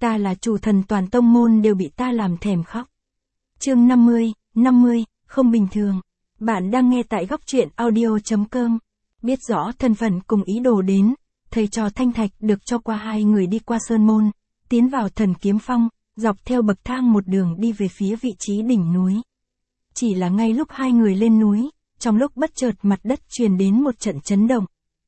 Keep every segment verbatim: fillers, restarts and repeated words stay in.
Ta là chủ thần toàn tông môn đều bị ta làm thèm khóc. Chương năm mươi, năm mươi, không bình thường. Bạn đang nghe tại góc truyện audio chấm com. Biết rõ thân phận cùng ý đồ đến, thầy trò Thanh Thạch được cho qua hai người đi qua sơn môn, tiến vào Thần Kiếm Phong, dọc theo bậc thang một đường đi về phía vị trí đỉnh núi. Chỉ là ngay lúc hai người lên núi, trong lúc bất chợt mặt đất truyền đến một trận chấn động.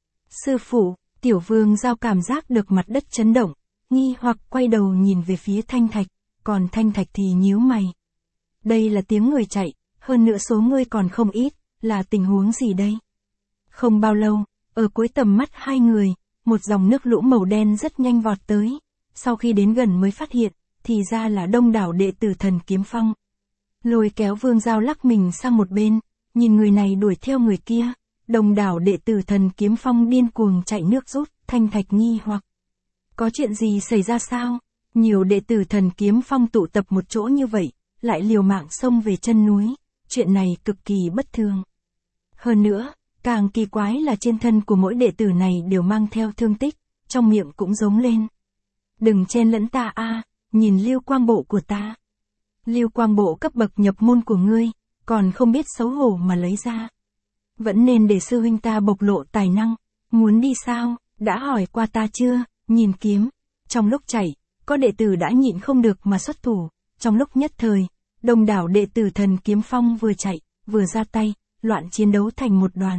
Sư phụ, Tiểu Vương Giao cảm giác được mặt đất chấn động, nghi hoặc quay đầu nhìn về phía Thanh Thạch, còn Thanh Thạch thì nhíu mày. Đây là tiếng người chạy, hơn nữa số người còn không ít, là tình huống gì đây? Không bao lâu, ở cuối tầm mắt hai người, một dòng nước lũ màu đen rất nhanh vọt tới, sau khi đến gần mới phát hiện, thì ra là đông đảo đệ tử Thần Kiếm Phong. Lôi kéo Vương Giao lắc mình sang một bên, nhìn người này đuổi theo người kia, đông đảo đệ tử Thần Kiếm Phong điên cuồng chạy nước rút, Thanh Thạch nghi hoặc. Có chuyện gì xảy ra sao? Nhiều đệ tử Thần Kiếm Phong tụ tập một chỗ như vậy, lại liều mạng xông về chân núi, chuyện này cực kỳ bất thường. Hơn nữa, càng kỳ quái là trên thân của mỗi đệ tử này đều mang theo thương tích, trong miệng cũng giống lên. Đừng chen lẫn ta a, nhìn Lưu Quang Bộ của ta. Lưu Quang Bộ cấp bậc nhập môn của ngươi, còn không biết xấu hổ mà lấy ra. Vẫn nên để sư huynh ta bộc lộ tài năng, muốn đi sao, đã hỏi qua ta chưa, nhìn kiếm. Trong lúc chạy, có đệ tử đã nhịn không được mà xuất thủ, trong lúc nhất thời, đông đảo đệ tử Thần Kiếm Phong vừa chạy, vừa ra tay, loạn chiến đấu thành một đoàn.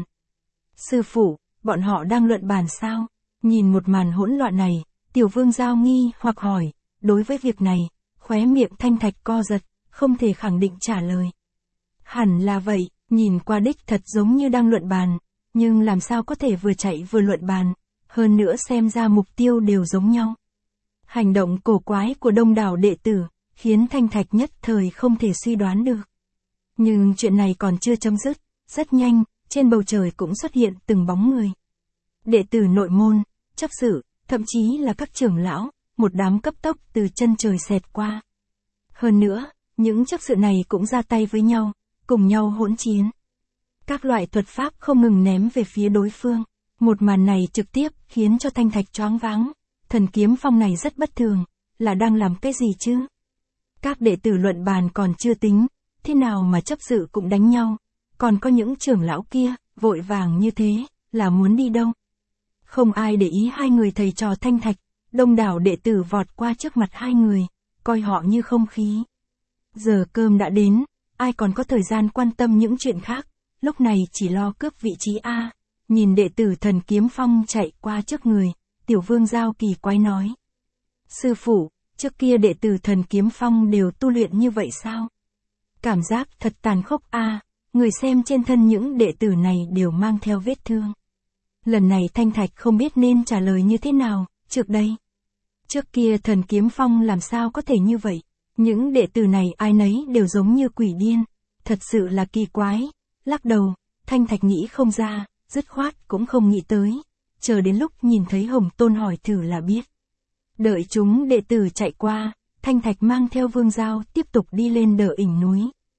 Sư phụ, bọn họ đang luận bàn sao? Nhìn một màn hỗn loạn này, Tiểu Vương Giao nghi hoặc hỏi, đối với việc này, khóe miệng Thanh Thạch co giật, không thể khẳng định trả lời. Hẳn là vậy, nhìn qua đích thật giống như đang luận bàn, nhưng làm sao có thể vừa chạy vừa luận bàn, hơn nữa xem ra mục tiêu đều giống nhau. Hành động cổ quái của đông đảo đệ tử, khiến Thanh Thạch nhất thời không thể suy đoán được. Nhưng chuyện này còn chưa chấm dứt, rất nhanh, trên bầu trời cũng xuất hiện từng bóng người. Đệ tử nội môn, chấp sự, thậm chí là các trưởng lão, một đám cấp tốc từ chân trời xẹt qua. Hơn nữa, những chấp sự này cũng ra tay với nhau, cùng nhau hỗn chiến. Các loại thuật pháp không ngừng ném về phía đối phương. Một màn này trực tiếp khiến cho Thanh Thạch choáng váng. Thần Kiếm Phong này rất bất thường, là đang làm cái gì chứ? Các đệ tử luận bàn còn chưa tính, thế nào mà chấp sự cũng đánh nhau, còn có những trưởng lão kia, vội vàng như thế, là muốn đi đâu? Không ai để ý hai người thầy trò Thanh Thạch, đông đảo đệ tử vọt qua trước mặt hai người, coi họ như không khí. Giờ cơm đã đến, ai còn có thời gian quan tâm những chuyện khác, lúc này chỉ lo cướp vị trí A. Nhìn đệ tử Thần Kiếm Phong chạy qua trước người, Tiểu Vương Giao kỳ quái nói. Sư phụ, trước kia đệ tử Thần Kiếm Phong đều tu luyện như vậy sao? Cảm giác thật tàn khốc a, người xem trên thân những đệ tử này đều mang theo vết thương. Lần này Thanh Thạch không biết nên trả lời như thế nào, trước đây. Trước kia Thần Kiếm Phong làm sao có thể như vậy? Những đệ tử này ai nấy đều giống như quỷ điên, thật sự là kỳ quái. Lắc đầu, Thanh Thạch nghĩ không ra, dứt khoát cũng không nghĩ tới, chờ đến lúc nhìn thấy Hồng Tôn hỏi thử là biết. Đợi chúng đệ tử chạy qua, Thanh Thạch mang theo Vương Giao tiếp tục đi lên đỡ đỉnh núi.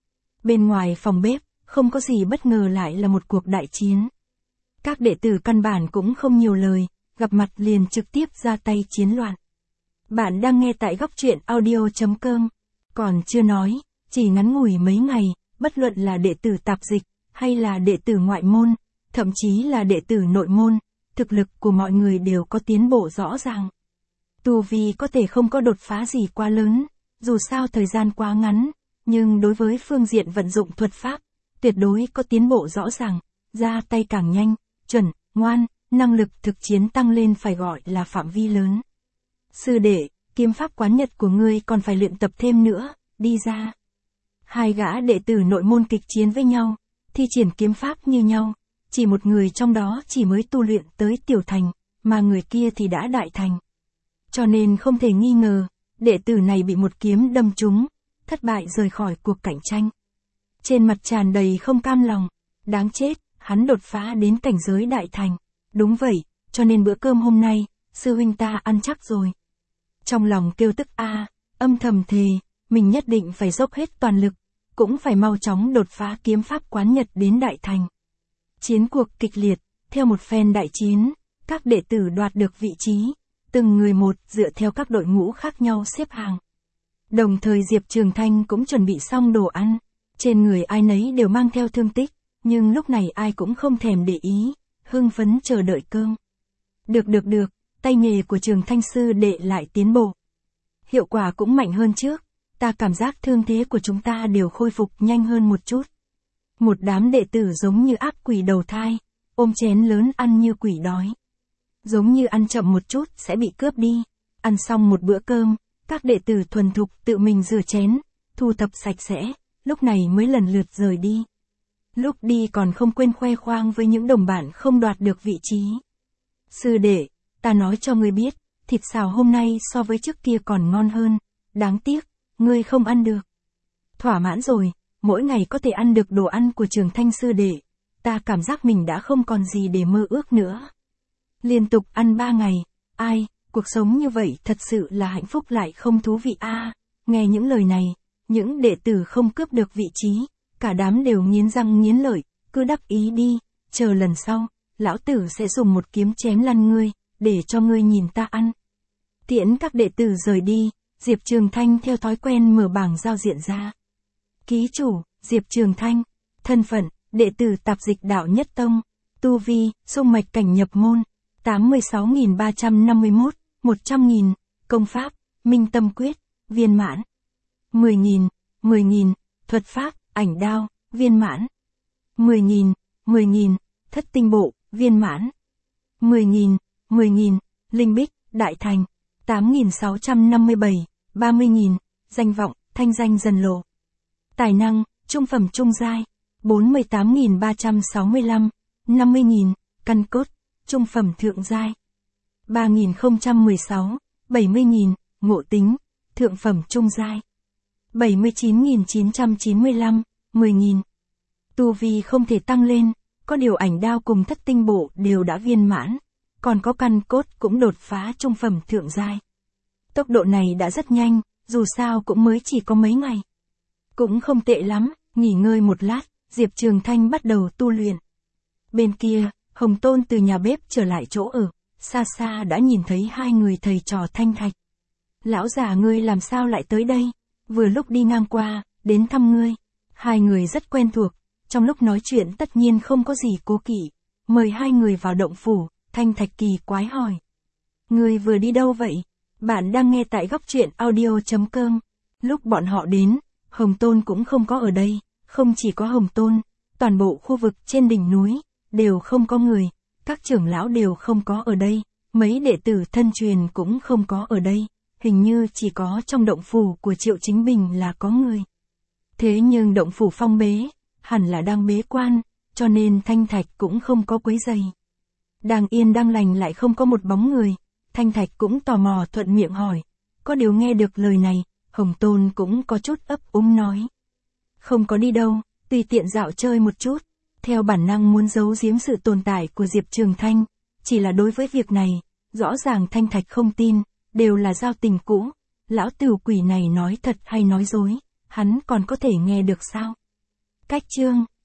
Bên ngoài phòng bếp, không có gì bất ngờ lại là một cuộc đại chiến. Các đệ tử căn bản cũng không nhiều lời, gặp mặt liền trực tiếp ra tay chiến loạn. Bạn đang nghe tại góc truyện audio chấm com. Còn chưa nói, chỉ ngắn ngủi mấy ngày, bất luận là đệ tử tạp dịch, hay là đệ tử ngoại môn, thậm chí là đệ tử nội môn, thực lực của mọi người đều có tiến bộ rõ ràng. Tu vi có thể không có đột phá gì quá lớn, dù sao thời gian quá ngắn, nhưng đối với phương diện vận dụng thuật pháp, tuyệt đối có tiến bộ rõ ràng, ra tay càng nhanh, chuẩn, ngoan, năng lực thực chiến tăng lên phải gọi là phạm vi lớn. Sư đệ, kiếm pháp quán nhật của ngươi còn phải luyện tập thêm nữa, đi ra. Hai gã đệ tử nội môn kịch chiến với nhau, thi triển kiếm pháp như nhau, chỉ một người trong đó chỉ mới tu luyện tới tiểu thành, mà người kia thì đã đại thành. Cho nên không thể nghi ngờ, đệ tử này bị một kiếm đâm trúng, thất bại rời khỏi cuộc cạnh tranh. Trên mặt tràn đầy không cam lòng, đáng chết, hắn đột phá đến cảnh giới đại thành. Đúng vậy, cho nên bữa cơm hôm nay, sư huynh ta ăn chắc rồi. Trong lòng kêu tức a, âm thầm thề, mình nhất định phải dốc hết toàn lực, cũng phải mau chóng đột phá kiếm pháp quán nhật đến đại thành. Chiến cuộc kịch liệt, theo một phen đại chiến, các đệ tử đoạt được vị trí, từng người một dựa theo các đội ngũ khác nhau xếp hàng. Đồng thời Diệp Trường Thanh cũng chuẩn bị xong đồ ăn, trên người ai nấy đều mang theo thương tích, nhưng lúc này ai cũng không thèm để ý, hưng phấn chờ đợi cơm. Được được được, tay nghề của Trường Thanh sư đệ lại tiến bộ. Hiệu quả cũng mạnh hơn trước, ta cảm giác thương thế của chúng ta đều khôi phục nhanh hơn một chút. Một đám đệ tử giống như ác quỷ đầu thai, ôm chén lớn ăn như quỷ đói. Giống như ăn chậm một chút sẽ bị cướp đi. Ăn xong một bữa cơm, các đệ tử thuần thục tự mình rửa chén, thu thập sạch sẽ, lúc này mới lần lượt rời đi. Lúc đi còn không quên khoe khoang với những đồng bạn không đoạt được vị trí. Sư đệ, ta nói cho ngươi biết, thịt xào hôm nay so với trước kia còn ngon hơn, đáng tiếc, ngươi không ăn được. Thỏa mãn rồi, mỗi ngày có thể ăn được đồ ăn của Trường Thanh sư đệ, ta cảm giác mình đã không còn gì để mơ ước nữa. Liên tục ăn ba ngày, ai, cuộc sống như vậy thật sự là hạnh phúc lại không thú vị a. À, nghe những lời này, những đệ tử không cướp được vị trí, cả đám đều nghiến răng nghiến lợi, cứ đắc ý đi, chờ lần sau, lão tử sẽ dùng một kiếm chém lăn ngươi, để cho ngươi nhìn ta ăn. Tiễn các đệ tử rời đi, Diệp Trường Thanh theo thói quen mở bảng giao diện ra. Ký chủ, Diệp Trường Thanh, thân phận, đệ tử tạp dịch đạo nhất tông, tu vi, xung mạch cảnh nhập môn, tám mươi sáu nghìn ba trăm năm mươi mốt, một trăm nghìn, công pháp, minh tâm quyết, viên mãn. mười nghìn, mười nghìn, thuật pháp, ảnh đao, viên mãn. mười nghìn, mười nghìn, thất tinh bộ, viên mãn. mười nghìn, mười nghìn, linh bích, đại thành. tám nghìn sáu trăm năm mươi bảy, ba mươi nghìn, danh vọng, thanh danh dần lộ. Tài năng, trung phẩm trung giai, bốn mươi tám nghìn ba trăm sáu mươi lăm, năm mươi nghìn, căn cốt, trung phẩm thượng giai. ba nghìn không trăm mười sáu, bảy mươi nghìn, ngộ tính, thượng phẩm trung giai. bảy mươi chín nghìn chín trăm chín mươi lăm, mười nghìn. Tu vi không thể tăng lên, có điều ảnh đao cùng thất tinh bộ đều đã viên mãn, còn có căn cốt cũng đột phá trung phẩm thượng giai. Tốc độ này đã rất nhanh, dù sao cũng mới chỉ có mấy ngày. Cũng không tệ lắm, nghỉ ngơi một lát, Diệp Trường Thanh bắt đầu tu luyện. Bên kia, Hồng Tôn từ nhà bếp trở lại chỗ ở, xa xa đã nhìn thấy hai người thầy trò Thanh Thạch. Lão già ngươi làm sao lại tới đây? Vừa lúc đi ngang qua, đến thăm ngươi. Hai người rất quen thuộc, trong lúc nói chuyện tất nhiên không có gì cố kỵ. Mời hai người vào động phủ, Thanh Thạch kỳ quái hỏi. Ngươi vừa đi đâu vậy? Bạn đang nghe tại góc truyện audio chấm com. Lúc bọn họ đến, Hồng Tôn cũng không có ở đây, không chỉ có Hồng Tôn, toàn bộ khu vực trên đỉnh núi, đều không có người, các trưởng lão đều không có ở đây, mấy đệ tử thân truyền cũng không có ở đây, hình như chỉ có trong động phủ của Triệu Chính Bình là có người. Thế nhưng động phủ phong bế, hẳn là đang bế quan, cho nên Thanh Thạch cũng không có quấy rầy. Đang yên đang lành lại không có một bóng người, Thanh Thạch cũng tò mò thuận miệng hỏi, có điều nghe được lời này, Hồng Tôn cũng có chút ấp úng nói. Không có đi đâu, tùy tiện dạo chơi một chút, theo bản năng muốn giấu giếm sự tồn tại của Diệp Trường Thanh, chỉ là đối với việc này, rõ ràng Thanh Thạch không tin, đều là giao tình cũ, lão tử quỷ này nói thật hay nói dối, hắn còn có thể nghe được sao? Cách chương